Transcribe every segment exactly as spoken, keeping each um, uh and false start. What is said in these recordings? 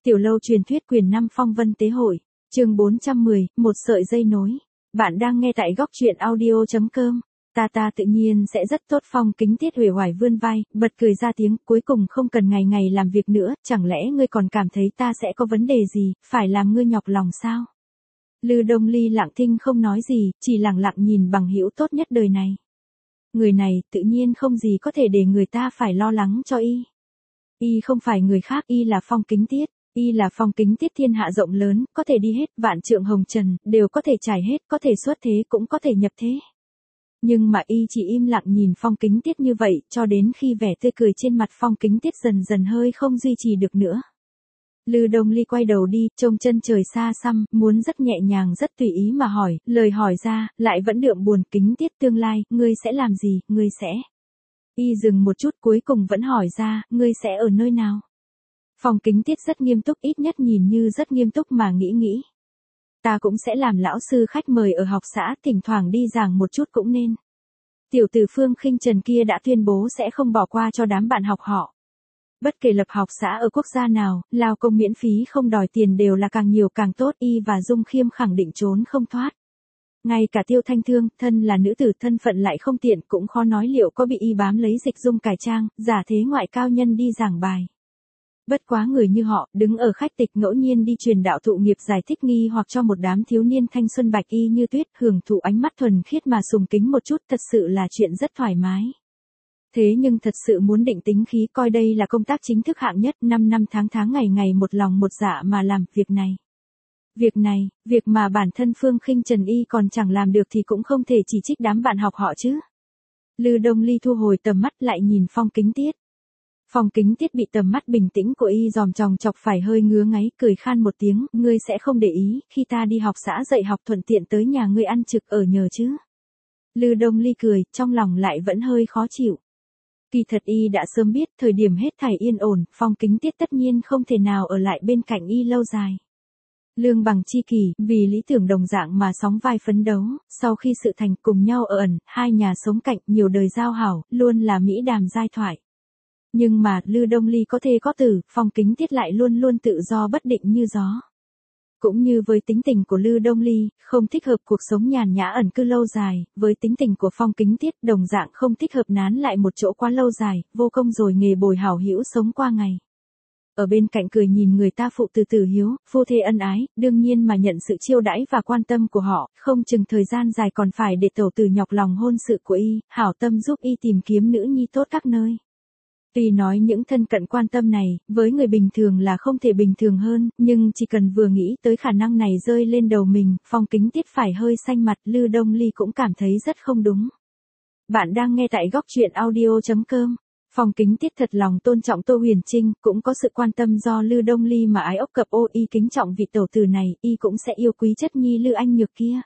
Tiểu lâu truyền thuyết quyền năm phong vân tế hội, chương bốn trăm mười, một sợi dây nối. Bạn đang nghe tại góc truyện audio chấm com. Ta ta tự nhiên sẽ rất tốt. Phong Kính Tiết uể oải vươn vai, bật cười ra tiếng, cuối cùng không cần ngày ngày làm việc nữa, chẳng lẽ ngươi còn cảm thấy ta sẽ có vấn đề gì, phải làm ngươi nhọc lòng sao? Lư Đông Ly lặng thinh không nói gì, chỉ lặng lặng nhìn bằng hữu tốt nhất đời này. Người này tự nhiên không gì có thể để người ta phải lo lắng cho y. Y không phải người khác, y là Phong Kính Tiết. Y là Phong Kính Tiết thiên hạ rộng lớn, có thể đi hết, vạn trượng hồng trần, đều có thể trải hết, có thể xuất thế cũng có thể nhập thế. Nhưng mà y chỉ im lặng nhìn Phong Kính Tiết như vậy, cho đến khi vẻ tươi cười trên mặt Phong Kính Tiết dần dần hơi không duy trì được nữa. Lư Đông Ly quay đầu đi, trông chân trời xa xăm, muốn rất nhẹ nhàng rất tùy ý mà hỏi, lời hỏi ra, lại vẫn đượm buồn. Kính Tiết tương lai, ngươi sẽ làm gì, ngươi sẽ... Y dừng một chút cuối cùng vẫn hỏi ra, ngươi sẽ ở nơi nào? Phong Kính Tiết rất nghiêm túc, ít nhất nhìn như rất nghiêm túc mà nghĩ nghĩ. Ta cũng sẽ làm lão sư khách mời ở học xã, thỉnh thoảng đi giảng một chút cũng nên. Tiểu tử Phương Khinh Trần kia đã tuyên bố sẽ không bỏ qua cho đám bạn học họ. Bất kể lập học xã ở quốc gia nào, lao công miễn phí không đòi tiền đều là càng nhiều càng tốt. Y và Dung Khiêm khẳng định trốn không thoát. Ngay cả Tiêu Thanh Thương, thân là nữ tử thân phận lại không tiện, cũng khó nói liệu có bị y bám lấy dịch dung cải trang, giả thế ngoại cao nhân đi giảng bài. Bất quá người như họ, đứng ở khách tịch ngẫu nhiên đi truyền đạo thụ nghiệp giải thích nghi hoặc cho một đám thiếu niên thanh xuân bạch y như tuyết, hưởng thụ ánh mắt thuần khiết mà sùng kính một chút, thật sự là chuyện rất thoải mái. Thế nhưng thật sự muốn định tính khí, coi đây là công tác chính thức hạng nhất, năm năm tháng tháng ngày ngày một lòng một dạ mà làm việc này. Việc này, việc mà bản thân Phương Khinh Trần y còn chẳng làm được thì cũng không thể chỉ trích đám bạn học họ chứ. Lư Đông Ly thu hồi tầm mắt lại nhìn Phong Kính Tiết. Phong Kính Tiết bị tầm mắt bình tĩnh của y dòm chòng chọc phải hơi ngứa ngáy, cười khan một tiếng, ngươi sẽ không để ý, khi ta đi học xã dạy học thuận tiện tới nhà ngươi ăn trực ở nhờ chứ. Lư Đông Ly cười, trong lòng lại vẫn hơi khó chịu. Kỳ thật y đã sớm biết, thời điểm hết thảy yên ổn, Phong Kính Tiết tất nhiên không thể nào ở lại bên cạnh y lâu dài. Lương bằng chi kỷ, vì lý tưởng đồng dạng mà sóng vai phấn đấu, sau khi sự thành cùng nhau ở ẩn, hai nhà sống cạnh, nhiều đời giao hảo, luôn là mỹ đàm giai thoại. Nhưng mà, Lư Đông Ly có thê có tử, Phong Kính Tiết lại luôn luôn tự do bất định như gió. Cũng như với tính tình của Lư Đông Ly, không thích hợp cuộc sống nhàn nhã ẩn cư lâu dài, với tính tình của Phong Kính Tiết đồng dạng không thích hợp nán lại một chỗ quá lâu dài, vô công rồi nghề bồi hảo hữu sống qua ngày. Ở bên cạnh cười nhìn người ta phụ từ tử hiếu, phu thê ân ái, đương nhiên mà nhận sự chiêu đãi và quan tâm của họ, không chừng thời gian dài còn phải để tẩu tử nhọc lòng hôn sự của y, hảo tâm giúp y tìm kiếm nữ nhi tốt các nơi. Tuy nói những thân cận quan tâm này, với người bình thường là không thể bình thường hơn, nhưng chỉ cần vừa nghĩ tới khả năng này rơi lên đầu mình, Phong Kính Tiết phải hơi xanh mặt. Lư Đông Ly cũng cảm thấy rất không đúng. Bạn đang nghe tại góc truyện audio chấm com. Phong Kính Tiết thật lòng tôn trọng Tô Huyền Trinh, cũng có sự quan tâm do Lư Đông Ly mà ái ốc cập ô. Y kính trọng vị tẩu tử này, y cũng sẽ yêu quý chất nhi Lư Anh Nhược kia.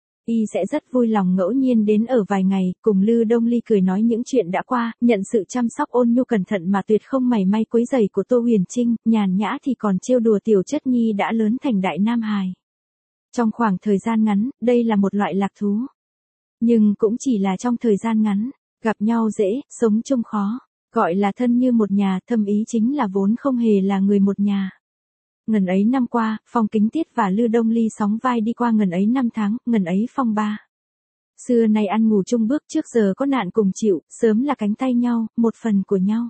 Y sẽ rất vui lòng ngẫu nhiên đến ở vài ngày, cùng Lư Đông Ly cười nói những chuyện đã qua, nhận sự chăm sóc ôn nhu cẩn thận mà tuyệt không mảy may quấy rầy của Tô Huyền Trinh, nhàn nhã thì còn trêu đùa tiểu chất nhi đã lớn thành đại nam hài. Trong khoảng thời gian ngắn, đây là một loại lạc thú. Nhưng cũng chỉ là trong thời gian ngắn, gặp nhau dễ, sống chung khó, gọi là thân như một nhà, thâm ý chính là vốn không hề là người một nhà. Ngần ấy năm qua, Phong Kính Tiết và Lư Đông Ly sóng vai đi qua ngần ấy năm tháng, ngần ấy phong ba. Xưa nay ăn ngủ chung bước, trước giờ có nạn cùng chịu, sớm là cánh tay nhau, một phần của nhau.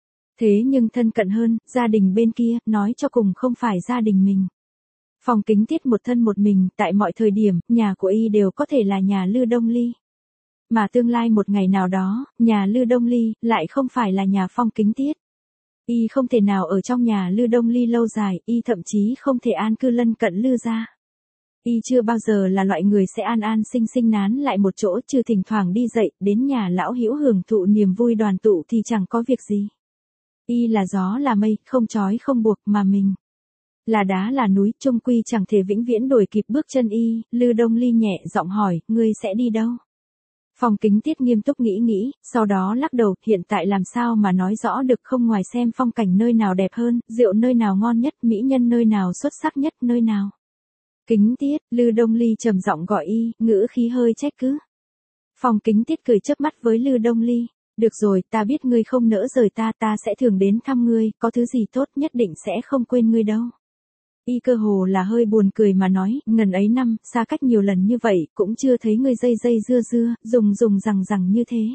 Thế nhưng thân cận hơn, gia đình bên kia, nói cho cùng không phải gia đình mình. Phong Kính Tiết một thân một mình, tại mọi thời điểm, nhà của y đều có thể là nhà Lư Đông Ly. Mà tương lai một ngày nào đó, nhà Lư Đông Ly, lại không phải là nhà Phong Kính Tiết. Y không thể nào ở trong nhà Lư Đông Ly lâu dài, y thậm chí không thể an cư lân cận Lư gia. Y chưa bao giờ là loại người sẽ an an sinh sinh nán lại một chỗ, trừ thỉnh thoảng đi dậy, đến nhà lão hữu hưởng thụ niềm vui đoàn tụ thì chẳng có việc gì. Y là gió là mây, không trói không buộc, mà mình là đá là núi, chung quy chẳng thể vĩnh viễn đuổi kịp bước chân y. Lư Đông Ly nhẹ giọng hỏi, ngươi sẽ đi đâu? Phong Kính Tiết nghiêm túc nghĩ nghĩ, sau đó lắc đầu, hiện tại làm sao mà nói rõ được, không ngoài xem phong cảnh nơi nào đẹp hơn, rượu nơi nào ngon nhất, mỹ nhân nơi nào xuất sắc nhất, nơi nào. Kính Tiết, Lư Đông Ly trầm giọng gọi y, ngữ khí hơi trách cứ. Phong Kính Tiết cười chớp mắt với Lư Đông Ly, được rồi, ta biết ngươi không nỡ rời ta, ta sẽ thường đến thăm ngươi, có thứ gì tốt nhất định sẽ không quên ngươi đâu. Y cơ hồ là hơi buồn cười mà nói, ngần ấy năm, xa cách nhiều lần như vậy, cũng chưa thấy ngươi dây dây dưa dưa, dùng dùng rằng rằng như thế.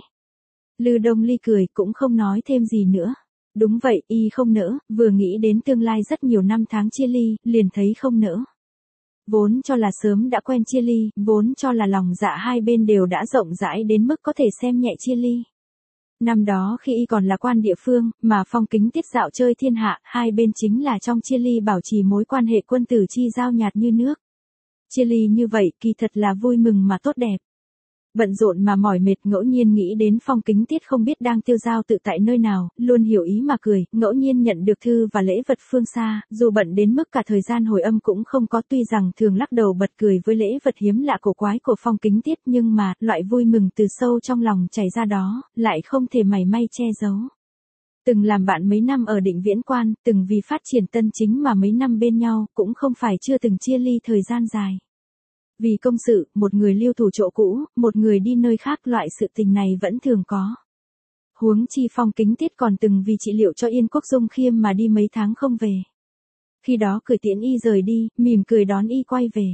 Lư Đông Ly cười, cũng không nói thêm gì nữa. Đúng vậy, y không nỡ, vừa nghĩ đến tương lai rất nhiều năm tháng chia ly, liền thấy không nỡ. Vốn cho là sớm đã quen chia ly, vốn cho là lòng dạ hai bên đều đã rộng rãi đến mức có thể xem nhẹ chia ly. Năm đó khi y còn là quan địa phương, mà Phong Kính Tiết dạo chơi thiên hạ, hai bên chính là trong chia ly bảo trì mối quan hệ quân tử chi giao nhạt như nước. Chia ly như vậy kỳ thật là vui mừng mà tốt đẹp. Bận rộn mà mỏi mệt ngẫu nhiên nghĩ đến Phong Kính Tiết không biết đang tiêu dao tự tại nơi nào, luôn hiểu ý mà cười, ngẫu nhiên nhận được thư và lễ vật phương xa, dù bận đến mức cả thời gian hồi âm cũng không có, tuy rằng thường lắc đầu bật cười với lễ vật hiếm lạ cổ quái của Phong Kính Tiết, nhưng mà, loại vui mừng từ sâu trong lòng chảy ra đó, lại không thể mảy may che giấu. Từng làm bạn mấy năm ở Định Viễn Quan, từng vì phát triển tân chính mà mấy năm bên nhau, cũng không phải chưa từng chia ly thời gian dài. Vì công sự, một người lưu thủ chỗ cũ, một người đi nơi khác, loại sự tình này vẫn thường có. Huống chi Phong Kính Tiết còn từng vì trị liệu cho Yên Quốc Dung Khiêm mà đi mấy tháng không về. Khi đó cười tiễn y rời đi, mỉm cười đón y quay về.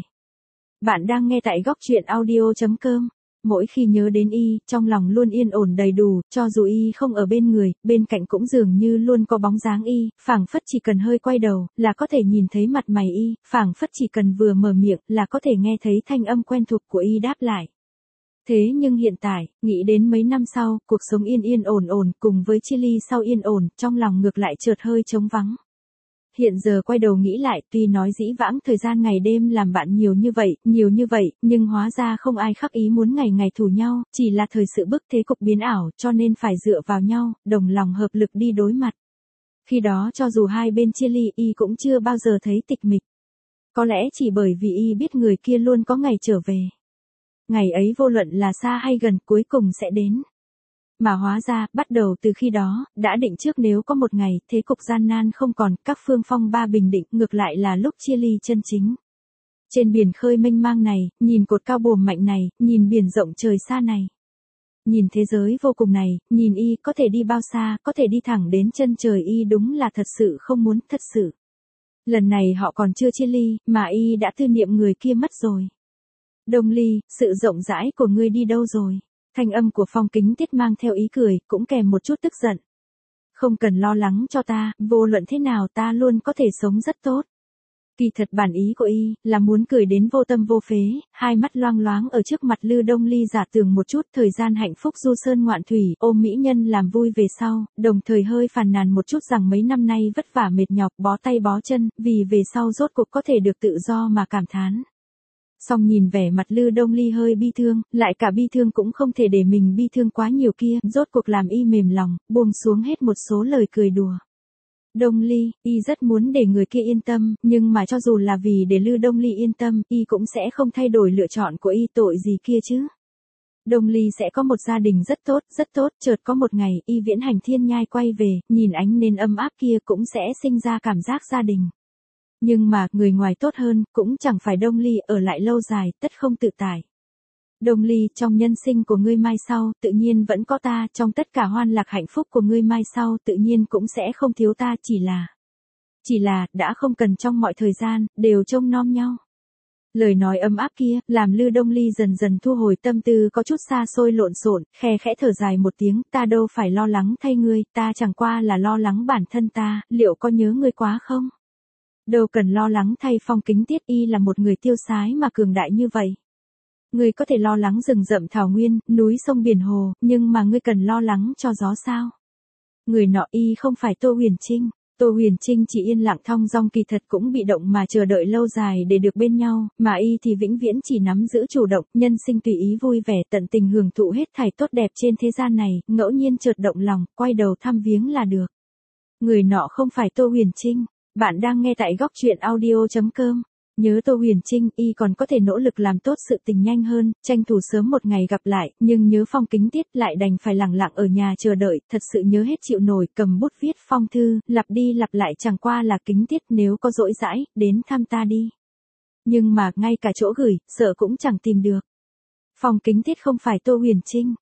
Bạn đang nghe tại góc truyện audio chấm com. Mỗi khi nhớ đến y, trong lòng luôn yên ổn đầy đủ, cho dù y không ở bên người, bên cạnh cũng dường như luôn có bóng dáng y, phảng phất chỉ cần hơi quay đầu, là có thể nhìn thấy mặt mày y, phảng phất chỉ cần vừa mở miệng, là có thể nghe thấy thanh âm quen thuộc của y đáp lại. Thế nhưng hiện tại, nghĩ đến mấy năm sau, cuộc sống yên yên ổn ổn, cùng với chia ly sau yên ổn, trong lòng ngược lại chợt hơi trống vắng. Hiện giờ quay đầu nghĩ lại, tuy nói dĩ vãng thời gian ngày đêm làm bạn nhiều như vậy, nhiều như vậy, nhưng hóa ra không ai khắc ý muốn ngày ngày thù nhau, chỉ là thời sự bức thế cục biến ảo, cho nên phải dựa vào nhau, đồng lòng hợp lực đi đối mặt. Khi đó cho dù hai bên chia ly, y cũng chưa bao giờ thấy tịch mịch. Có lẽ chỉ bởi vì y biết người kia luôn có ngày trở về. Ngày ấy vô luận là xa hay gần, cuối cùng sẽ đến. Mà hóa ra, bắt đầu từ khi đó, đã định trước nếu có một ngày, thế cục gian nan không còn, các phương phong ba bình định, ngược lại là lúc chia ly chân chính. Trên biển khơi mênh mang này, nhìn cột cao bồm mạnh này, nhìn biển rộng trời xa này. Nhìn thế giới vô cùng này, nhìn y có thể đi bao xa, có thể đi thẳng đến chân trời, y đúng là thật sự không muốn, thật sự. Lần này họ còn chưa chia ly, mà y đã tư niệm người kia mất rồi. Đông Ly, sự rộng rãi của ngươi đi đâu rồi? Thanh âm của Phong Kính Tiết mang theo ý cười, cũng kèm một chút tức giận. Không cần lo lắng cho ta, vô luận thế nào ta luôn có thể sống rất tốt. Kỳ thật bản ý của y, là muốn cười đến vô tâm vô phế, hai mắt loang loáng ở trước mặt Lư Đông Ly giả tưởng một chút thời gian hạnh phúc du sơn ngoạn thủy, ôm mỹ nhân làm vui về sau, đồng thời hơi phàn nàn một chút rằng mấy năm nay vất vả mệt nhọc, bó tay bó chân, vì về sau rốt cuộc có thể được tự do mà cảm thán. Song nhìn vẻ mặt Lư Đông Ly hơi bi thương, lại cả bi thương cũng không thể để mình bi thương quá nhiều kia, rốt cuộc làm y mềm lòng, buông xuống hết một số lời cười đùa. Đông Ly, y rất muốn để người kia yên tâm, nhưng mà cho dù là vì để Lư Đông Ly yên tâm, y cũng sẽ không thay đổi lựa chọn của y, tội gì kia chứ. Đông Ly sẽ có một gia đình rất tốt, rất tốt, chợt có một ngày, y viễn hành thiên nhai quay về, nhìn ánh nến ấm áp kia cũng sẽ sinh ra cảm giác gia đình. Nhưng mà, người ngoài tốt hơn, cũng chẳng phải Đông Ly, ở lại lâu dài, tất không tự tại. Đông Ly, trong nhân sinh của ngươi mai sau, tự nhiên vẫn có ta, trong tất cả hoan lạc hạnh phúc của ngươi mai sau, tự nhiên cũng sẽ không thiếu ta, chỉ là... Chỉ là, đã không cần trong mọi thời gian, đều trông nom nhau. Lời nói ấm áp kia, làm Lư Đông Ly dần dần thu hồi tâm tư có chút xa xôi lộn xộn, khe khẽ thở dài một tiếng, ta đâu phải lo lắng thay ngươi, ta chẳng qua là lo lắng bản thân ta, liệu có nhớ ngươi quá không? Đâu cần lo lắng thay Phong Kính Tiết, y là một người tiêu sái mà cường đại như vậy. Ngươi có thể lo lắng rừng rậm thảo nguyên, núi sông biển hồ, nhưng mà ngươi cần lo lắng cho gió sao? Người nọ y không phải Tô Huyền Trinh. Tô Huyền Trinh chỉ yên lặng thong dong, kỳ thật cũng bị động mà chờ đợi lâu dài để được bên nhau, mà y thì vĩnh viễn chỉ nắm giữ chủ động, nhân sinh tùy ý vui vẻ, tận tình hưởng thụ hết thảy tốt đẹp trên thế gian này, ngẫu nhiên chợt động lòng, quay đầu thăm viếng là được. Người nọ không phải Tô Huyền Trinh. Bạn đang nghe tại góc truyện audio chấm com. Nhớ Tô Huyền Trinh, y còn có thể nỗ lực làm tốt sự tình nhanh hơn, tranh thủ sớm một ngày gặp lại, nhưng nhớ Phong Kính Tiết lại đành phải lẳng lặng ở nhà chờ đợi, thật sự nhớ hết chịu nổi, cầm bút viết phong thư, lặp đi lặp lại, chẳng qua là Kính Tiết nếu có rỗi rãi, đến thăm ta đi. Nhưng mà, ngay cả chỗ gửi, sợ cũng chẳng tìm được. Phong Kính Tiết không phải Tô Huyền Trinh.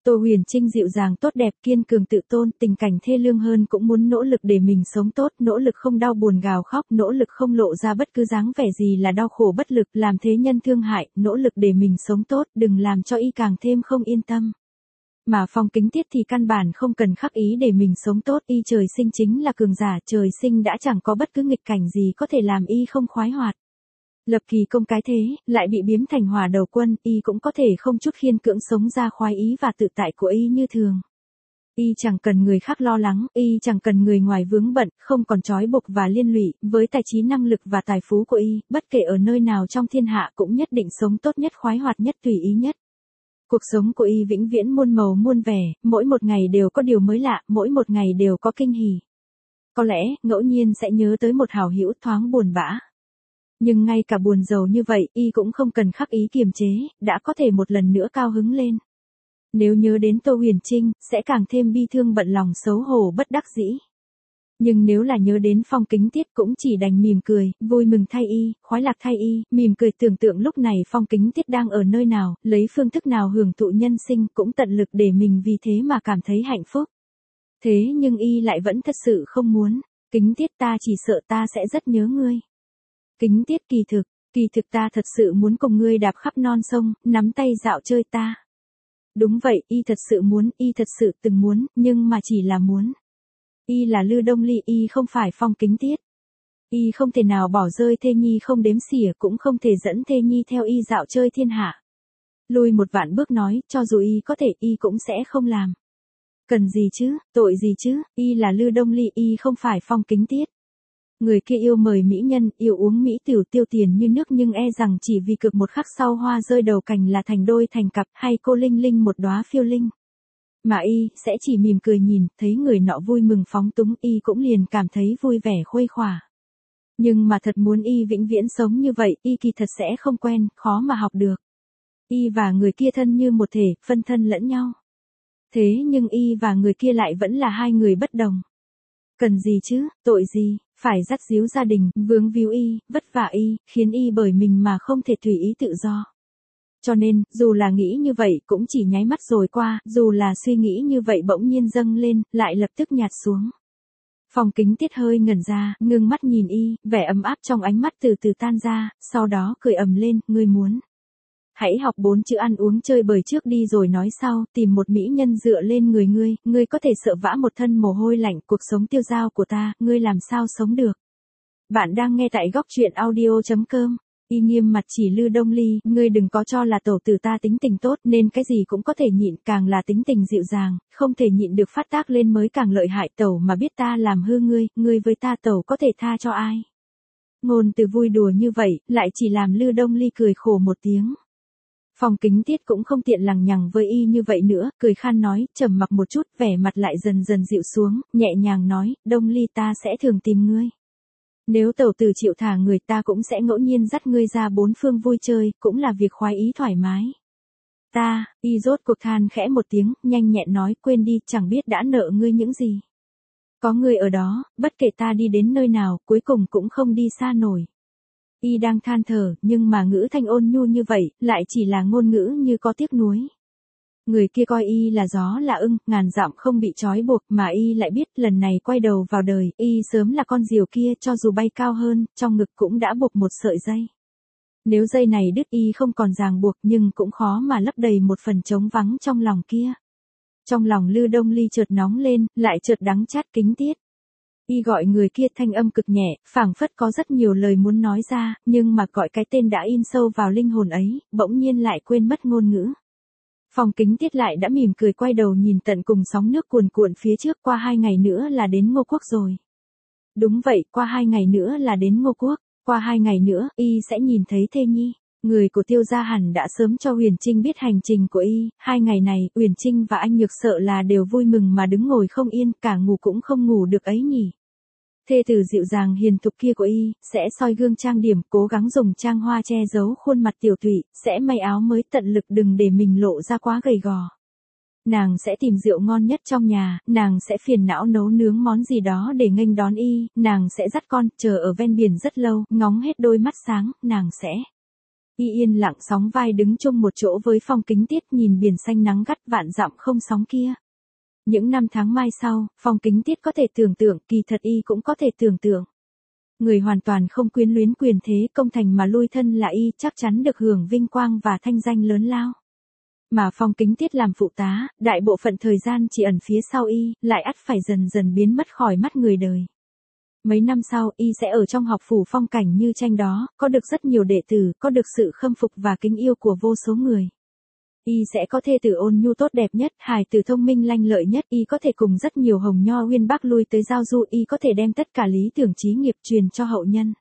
Tô Huyền Trinh dịu dàng tốt đẹp, kiên cường tự tôn, tình cảnh thê lương hơn cũng muốn nỗ lực để mình sống tốt, nỗ lực không đau buồn gào khóc, nỗ lực không lộ ra bất cứ dáng vẻ gì là đau khổ bất lực, làm thế nhân thương hại, nỗ lực để mình sống tốt, đừng làm cho y càng thêm không yên tâm. Mà Phong Kính Tiết thì căn bản không cần khắc ý để mình sống tốt, y trời sinh chính là cường giả, trời sinh đã chẳng có bất cứ nghịch cảnh gì có thể làm y không khoái hoạt. Lập kỳ công cái thế, lại bị biếm thành hỏa đầu quân, y cũng có thể không chút khiên cưỡng sống ra khoái ý và tự tại của y như thường. Y chẳng cần người khác lo lắng, y chẳng cần người ngoài vướng bận, không còn trói buộc và liên lụy, với tài trí năng lực và tài phú của y, bất kể ở nơi nào trong thiên hạ cũng nhất định sống tốt nhất, khoái hoạt nhất, tùy ý nhất. Cuộc sống của y vĩnh viễn muôn màu muôn vẻ, mỗi một ngày đều có điều mới lạ, mỗi một ngày đều có kinh hỉ. Có lẽ, ngẫu nhiên sẽ nhớ tới một hảo hữu thoáng buồn bã. Nhưng ngay cả buồn rầu như vậy, y cũng không cần khắc ý kiềm chế, đã có thể một lần nữa cao hứng lên. Nếu nhớ đến Tô Huyền Trinh, sẽ càng thêm bi thương bận lòng xấu hổ bất đắc dĩ. Nhưng nếu là nhớ đến Phong Kính Tiết cũng chỉ đành mỉm cười, vui mừng thay y, khoái lạc thay y, mỉm cười tưởng tượng lúc này Phong Kính Tiết đang ở nơi nào, lấy phương thức nào hưởng thụ nhân sinh, cũng tận lực để mình vì thế mà cảm thấy hạnh phúc. Thế nhưng y lại vẫn thật sự không muốn, Kính Tiết ta chỉ sợ ta sẽ rất nhớ ngươi. Kính Tiết kỳ thực, kỳ thực ta thật sự muốn cùng ngươi đạp khắp non sông, nắm tay dạo chơi ta. Đúng vậy, y thật sự muốn, y thật sự từng muốn, nhưng mà chỉ là muốn. Y là Lư Đông Ly, y không phải Phong Kính Tiết. Y không thể nào bỏ rơi thê nhi không đếm xỉa, cũng không thể dẫn thê nhi theo y dạo chơi thiên hạ. Lùi một vạn bước nói, cho dù y có thể, y cũng sẽ không làm. Cần gì chứ, tội gì chứ, y là Lư Đông Ly, y không phải Phong Kính Tiết. Người kia yêu mời mỹ nhân, yêu uống mỹ tiểu, tiêu tiền như nước, nhưng e rằng chỉ vì cực một khắc sau hoa rơi đầu cành là thành đôi thành cặp, hay cô linh linh một đóa phiêu linh. Mà y, sẽ chỉ mỉm cười nhìn, thấy người nọ vui mừng phóng túng, y cũng liền cảm thấy vui vẻ khuây khỏa. Nhưng mà thật muốn y vĩnh viễn sống như vậy, y kỳ thật sẽ không quen, khó mà học được. Y và người kia thân như một thể, phân thân lẫn nhau. Thế nhưng y và người kia lại vẫn là hai người bất đồng. Cần gì chứ, tội gì, phải dắt díu gia đình, vướng víu y, vất vả y, khiến y bởi mình mà không thể tùy ý tự do. Cho nên, dù là nghĩ như vậy cũng chỉ nháy mắt rồi qua, dù là suy nghĩ như vậy bỗng nhiên dâng lên, lại lập tức nhạt xuống. Phong Kính Tiết hơi ngẩn ra, ngưng mắt nhìn y, vẻ ấm áp trong ánh mắt từ từ tan ra, sau đó cười ầm lên, ngươi muốn. Hãy học bốn chữ ăn uống chơi bời trước đi rồi nói sau, tìm một mỹ nhân dựa lên người ngươi, ngươi có thể sợ vã một thân mồ hôi lạnh, cuộc sống tiêu dao của ta, ngươi làm sao sống được. Bạn đang nghe tại góc truyện audio chấm com. Y nghiêm mặt chỉ Lư Đông Ly, ngươi đừng có cho là tẩu tử ta tính tình tốt nên cái gì cũng có thể nhịn, càng là tính tình dịu dàng, không thể nhịn được phát tác lên mới càng lợi hại, tẩu mà biết ta làm hư ngươi, ngươi với ta tẩu có thể tha cho ai. Ngôn từ vui đùa như vậy, lại chỉ làm Lư Đông Ly cười khổ một tiếng. Phong Kính Tiết cũng không tiện lằng nhằng với y như vậy nữa, cười khan nói, trầm mặc một chút, vẻ mặt lại dần dần dịu xuống, nhẹ nhàng nói, Đông Ly ta sẽ thường tìm ngươi. Nếu tẩu tử chịu thả người ta cũng sẽ ngẫu nhiên dắt ngươi ra bốn phương vui chơi, cũng là việc khoái ý thoải mái. Ta, y rốt cuộc than khẽ một tiếng, nhanh nhẹn nói, quên đi, chẳng biết đã nợ ngươi những gì. Có ngươi ở đó, bất kể ta đi đến nơi nào, cuối cùng cũng không đi xa nổi. Y đang than thở, nhưng mà ngữ thanh ôn nhu như vậy, lại chỉ là ngôn ngữ như có tiếc nuối. Người kia coi y là gió là ưng, ngàn dặm không bị trói buộc, mà y lại biết lần này quay đầu vào đời, y sớm là con diều kia, cho dù bay cao hơn, trong ngực cũng đã buộc một sợi dây. Nếu dây này đứt y không còn ràng buộc, nhưng cũng khó mà lấp đầy một phần trống vắng trong lòng kia. Trong lòng Lư Đông Ly chợt nóng lên, lại chợt đắng chát Kính Tiết. Y gọi người kia thanh âm cực nhẹ, phảng phất có rất nhiều lời muốn nói ra, nhưng mà gọi cái tên đã in sâu vào linh hồn ấy, bỗng nhiên lại quên mất ngôn ngữ. Phong Kính Tiết lại đã mỉm cười quay đầu nhìn tận cùng sóng nước cuồn cuộn phía trước, qua hai ngày nữa là đến Ngô Quốc rồi. Đúng vậy, qua hai ngày nữa là đến Ngô Quốc, qua hai ngày nữa, y sẽ nhìn thấy thê nhi. Người của Tiêu gia hẳn đã sớm cho Huyền Trinh biết hành trình của y, hai ngày này, Huyền Trinh và anh Nhược sợ là đều vui mừng mà đứng ngồi không yên, cả ngủ cũng không ngủ được ấy nhỉ. Thê tử dịu dàng hiền thục kia của y, sẽ soi gương trang điểm, cố gắng dùng trang hoa che giấu khuôn mặt tiểu thụy, sẽ may áo mới tận lực đừng để mình lộ ra quá gầy gò. Nàng sẽ tìm rượu ngon nhất trong nhà, nàng sẽ phiền não nấu nướng món gì đó để nghênh đón y, nàng sẽ dắt con, chờ ở ven biển rất lâu, ngóng hết đôi mắt sáng, nàng sẽ... Y yên lặng sóng vai đứng chung một chỗ với Phong Kính Tiết nhìn biển xanh nắng gắt vạn dặm không sóng kia. Những năm tháng mai sau, Phong Kính Tiết có thể tưởng tượng, kỳ thật Y cũng có thể tưởng tượng. Người hoàn toàn không quyến luyến quyền thế công thành mà lui thân là Y chắc chắn được hưởng vinh quang và thanh danh lớn lao. Mà Phong Kính Tiết làm phụ tá, đại bộ phận thời gian chỉ ẩn phía sau Y, lại ắt phải dần dần biến mất khỏi mắt người đời. Mấy năm sau, Y sẽ ở trong học phủ phong cảnh như tranh đó, có được rất nhiều đệ tử, có được sự khâm phục và kính yêu của vô số người. Y sẽ có thê tử ôn nhu tốt đẹp nhất, hài tử thông minh lanh lợi nhất, Y có thể cùng rất nhiều hồng nho uyên bác lui tới giao du, Y có thể đem tất cả lý tưởng chí nghiệp truyền cho hậu nhân.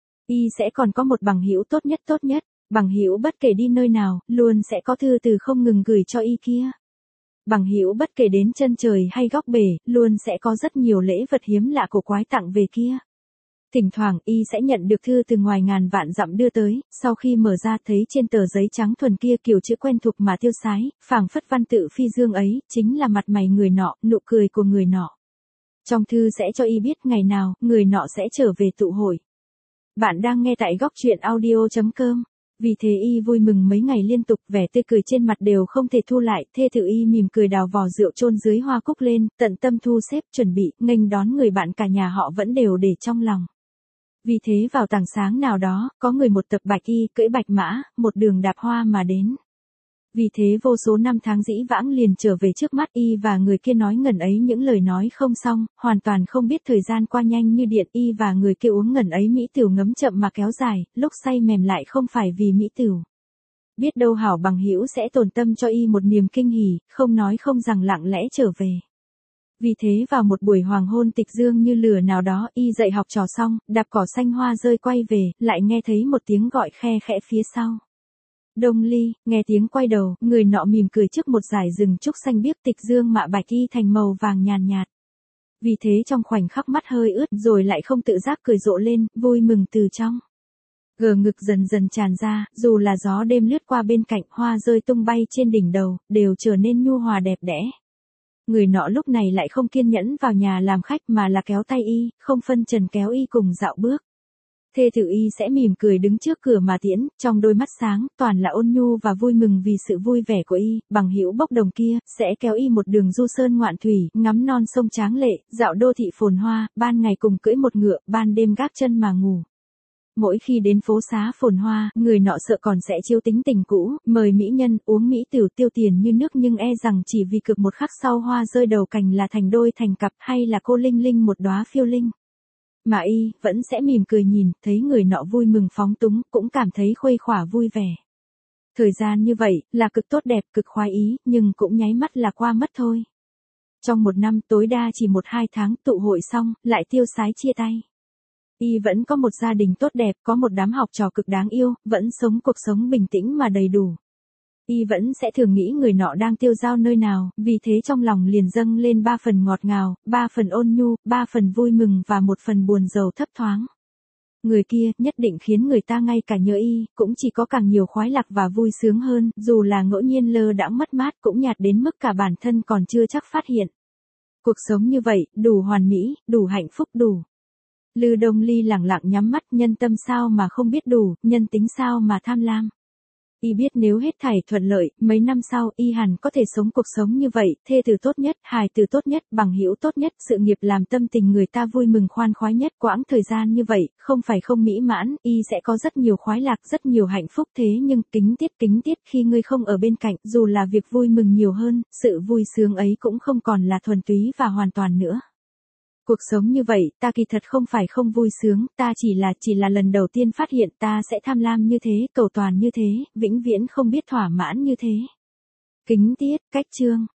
Y sẽ còn có một bằng hữu tốt nhất tốt nhất, bằng hữu bất kể đi nơi nào, luôn sẽ có thư từ không ngừng gửi cho Y kia. Bằng hữu bất kể đến chân trời hay góc bể, luôn sẽ có rất nhiều lễ vật hiếm lạ cổ quái tặng về kia. Thỉnh thoảng Y sẽ nhận được thư từ ngoài ngàn vạn dặm đưa tới, sau khi mở ra thấy trên tờ giấy trắng thuần kia kiểu chữ quen thuộc mà tiêu sái, phảng phất văn tự phi dương ấy, chính là mặt mày người nọ, nụ cười của người nọ. Trong thư sẽ cho Y biết ngày nào, người nọ sẽ trở về tụ hội. Bạn đang nghe tại góc truyện audio chấm com. Vì thế Y vui mừng mấy ngày liên tục, vẻ tươi cười trên mặt đều không thể thu lại, thê tử Y mỉm cười đào vò rượu chôn dưới hoa cúc lên, tận tâm thu xếp chuẩn bị, nghênh đón người bạn cả nhà họ vẫn đều để trong lòng. Vì thế vào tảng sáng nào đó, có người một tập bạch y, cưỡi bạch mã, một đường đạp hoa mà đến. Vì thế vô số năm tháng dĩ vãng liền trở về trước mắt Y và người kia nói ngẩn ấy những lời nói không xong, hoàn toàn không biết thời gian qua nhanh như điện. Y và người kia uống ngẩn ấy mỹ tửu ngấm chậm mà kéo dài, lúc say mềm lại không phải vì mỹ tửu. Biết đâu hảo bằng hữu sẽ tổn tâm cho Y một niềm kinh hỉ, không nói không rằng lặng lẽ trở về. Vì thế vào một buổi hoàng hôn tịch dương như lửa nào đó, Y dạy học trò xong, đạp cỏ xanh hoa rơi quay về, lại nghe thấy một tiếng gọi khe khẽ phía sau. Đông Ly, nghe tiếng quay đầu, người nọ mỉm cười trước một dải rừng trúc xanh biếc tịch dương mạ bạch y thành màu vàng nhàn nhạt. Vì thế trong khoảnh khắc mắt hơi ướt rồi lại không tự giác cười rộ lên, vui mừng từ trong. Gờ ngực dần dần tràn ra, dù là gió đêm lướt qua bên cạnh, hoa rơi tung bay trên đỉnh đầu, đều trở nên nhu hòa đẹp đẽ. Người nọ lúc này lại không kiên nhẫn vào nhà làm khách mà là kéo tay Y, không phân trần kéo Y cùng dạo bước. Thê tử Y sẽ mỉm cười đứng trước cửa mà tiễn, trong đôi mắt sáng, toàn là ôn nhu và vui mừng vì sự vui vẻ của Y. Bằng hữu bốc đồng kia, sẽ kéo Y một đường du sơn ngoạn thủy, ngắm non sông tráng lệ, dạo đô thị phồn hoa, ban ngày cùng cưỡi một ngựa, ban đêm gác chân mà ngủ. Mỗi khi đến phố xá phồn hoa, người nọ sợ còn sẽ chiêu tính tình cũ, mời mỹ nhân uống mỹ tửu tiêu tiền như nước, nhưng e rằng chỉ vì cực một khắc sau hoa rơi đầu cành là thành đôi thành cặp, hay là cô linh linh một đóa phiêu linh. Mà Y vẫn sẽ mỉm cười nhìn, thấy người nọ vui mừng phóng túng, cũng cảm thấy khuây khỏa vui vẻ. Thời gian như vậy, là cực tốt đẹp, cực khoái ý, nhưng cũng nháy mắt là qua mất thôi. Trong một năm tối đa chỉ một hai tháng, tụ hội xong, lại tiêu sái chia tay. Y vẫn có một gia đình tốt đẹp, có một đám học trò cực đáng yêu, vẫn sống cuộc sống bình tĩnh mà đầy đủ. Y vẫn sẽ thường nghĩ người nọ đang tiêu dao nơi nào, vì thế trong lòng liền dâng lên ba phần ngọt ngào, ba phần ôn nhu, ba phần vui mừng và một phần buồn rầu thấp thoáng. Người kia nhất định khiến người ta ngay cả nhớ Y, cũng chỉ có càng nhiều khoái lạc và vui sướng hơn, dù là ngẫu nhiên lơ đãng mất mát cũng nhạt đến mức cả bản thân còn chưa chắc phát hiện. Cuộc sống như vậy, đủ hoàn mỹ, đủ hạnh phúc đủ. Lư Đông Ly lẳng lặng nhắm mắt, nhân tâm sao mà không biết đủ, nhân tính sao mà tham lam. Y biết nếu hết thảy thuận lợi, mấy năm sau, Y hẳn có thể sống cuộc sống như vậy, thê tử tốt nhất, hài tử tốt nhất, bằng hữu tốt nhất, sự nghiệp làm tâm tình người ta vui mừng khoan khoái nhất. Quãng thời gian như vậy, không phải không mỹ mãn, Y sẽ có rất nhiều khoái lạc, rất nhiều hạnh phúc, thế nhưng, kính tiết kính tiết khi ngươi không ở bên cạnh, dù là việc vui mừng nhiều hơn, sự vui sướng ấy cũng không còn là thuần túy và hoàn toàn nữa. Cuộc sống như vậy, ta kỳ thật không phải không vui sướng, ta chỉ là, chỉ là lần đầu tiên phát hiện ta sẽ tham lam như thế, cầu toàn như thế, vĩnh viễn không biết thỏa mãn như thế. Kính tiết, cách chương.